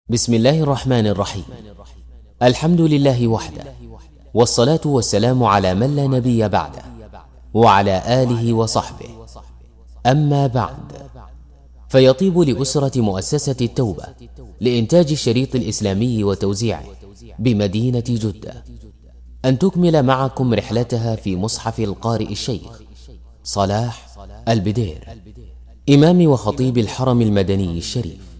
بسم الله الرحمن الرحيم. الحمد لله وحده، والصلاة والسلام على من لا نبي بعده، وعلى آله وصحبه. أما بعد، فيطيب لأسرة مؤسسة التوبة لإنتاج الشريط الإسلامي وتوزيعه بمدينة جدة أن تكمل معكم رحلتها في مصحف القارئ الشيخ صلاح البدير، إمام وخطيب الحرم المدني الشريف.